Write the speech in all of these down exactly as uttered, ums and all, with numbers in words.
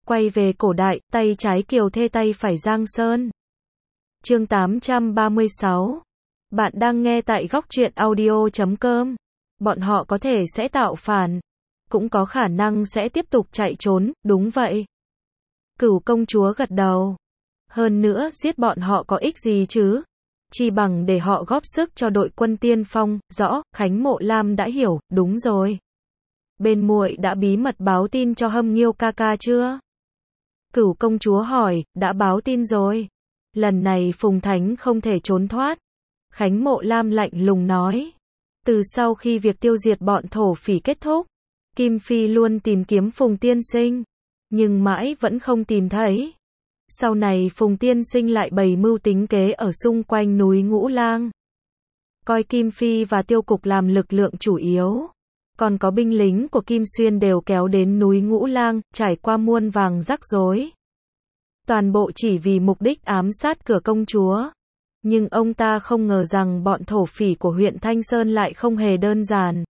Quay về cổ đại, tay trái Kiều Thê tay phải Giang Sơn. Chương tám trăm ba mươi sáu. Bạn đang nghe tại góc truyện audio chấm com. Bọn họ có thể sẽ tạo phản, cũng có khả năng sẽ tiếp tục chạy trốn, đúng vậy. Cửu công chúa gật đầu. Hơn nữa, giết bọn họ có ích gì chứ? Chỉ bằng để họ góp sức cho đội quân tiên phong, rõ, Khánh Mộ Lam đã hiểu, đúng rồi. Bên muội đã bí mật báo tin cho Hâm Nghiêu ca ca chưa? Cửu công chúa hỏi, đã báo tin rồi. Lần này Phùng Thánh không thể trốn thoát. Khánh Mộ Lam lạnh lùng nói. Từ sau khi việc tiêu diệt bọn thổ phỉ kết thúc, Kim Phi luôn tìm kiếm Phùng tiên sinh, nhưng mãi vẫn không tìm thấy. Sau này Phùng tiên sinh lại bày mưu tính kế ở xung quanh núi Ngũ Lang, coi Kim Phi và Tiêu Cục làm lực lượng chủ yếu. Còn có binh lính của Kim Xuyên đều kéo đến núi Ngũ Lang, trải qua muôn vàng rắc rối. Toàn bộ chỉ vì mục đích ám sát cửa công chúa. Nhưng ông ta không ngờ rằng bọn thổ phỉ của huyện Thanh Sơn lại không hề đơn giản.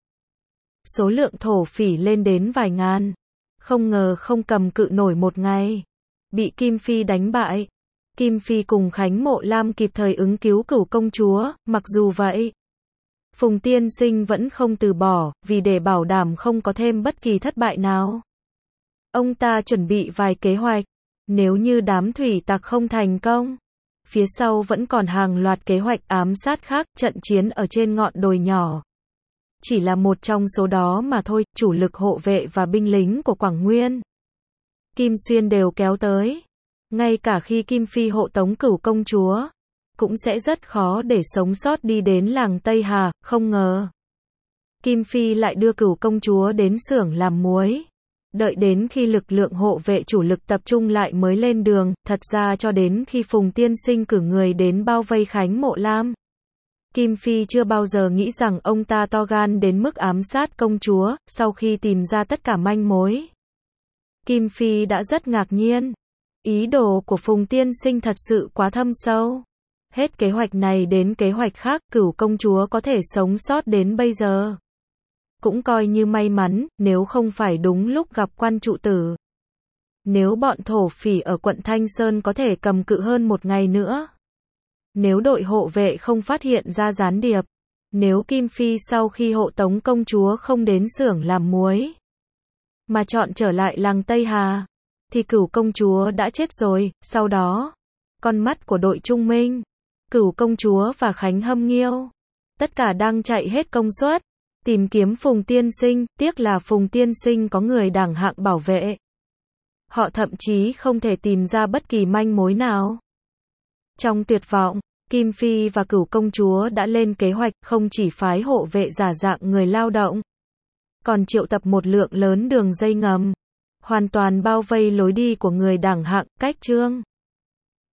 Số lượng thổ phỉ lên đến vài ngàn. Không ngờ không cầm cự nổi một ngày, bị Kim Phi đánh bại. Kim Phi cùng Khánh Mộ Lam kịp thời ứng cứu cửu công chúa, mặc dù vậy, Phùng tiên sinh vẫn không từ bỏ, vì để bảo đảm không có thêm bất kỳ thất bại nào. Ông ta chuẩn bị vài kế hoạch, nếu như đám thủy tặc không thành công, phía sau vẫn còn hàng loạt kế hoạch ám sát khác, trận chiến ở trên ngọn đồi nhỏ chỉ là một trong số đó mà thôi, chủ lực hộ vệ và binh lính của Quảng Nguyên, Kim Xuyên đều kéo tới. Ngay cả khi Kim Phi hộ tống cửu công chúa, cũng sẽ rất khó để sống sót đi đến làng Tây Hà, không ngờ Kim Phi lại đưa cửu công chúa đến xưởng làm muối. Đợi đến khi lực lượng hộ vệ chủ lực tập trung lại mới lên đường, thật ra cho đến khi Phùng tiên sinh cử người đến bao vây Khánh Mộ Lam, Kim Phi chưa bao giờ nghĩ rằng ông ta to gan đến mức ám sát công chúa. Sau khi tìm ra tất cả manh mối, Kim Phi đã rất ngạc nhiên. Ý đồ của Phùng tiên sinh thật sự quá thâm sâu. Hết kế hoạch này đến kế hoạch khác, cửu công chúa có thể sống sót đến bây giờ cũng coi như may mắn, nếu không phải đúng lúc gặp quan trụ tử. Nếu bọn thổ phỉ ở quận Thanh Sơn có thể cầm cự hơn một ngày nữa, nếu đội hộ vệ không phát hiện ra gián điệp, nếu Kim Phi sau khi hộ tống công chúa không đến xưởng làm muối, mà chọn trở lại làng Tây Hà, thì cửu công chúa đã chết rồi. Sau đó, con mắt của đội Trung Minh, cửu công chúa và Khánh Hâm Nghiêu, tất cả đang chạy hết công suất tìm kiếm Phùng tiên sinh, tiếc là Phùng tiên sinh có người đẳng hạng bảo vệ. Họ thậm chí không thể tìm ra bất kỳ manh mối nào. Trong tuyệt vọng, Kim Phi và cửu công chúa đã lên kế hoạch, không chỉ phái hộ vệ giả dạng người lao động, còn triệu tập một lượng lớn đường dây ngầm, hoàn toàn bao vây lối đi của người đẳng hạng, cách Trương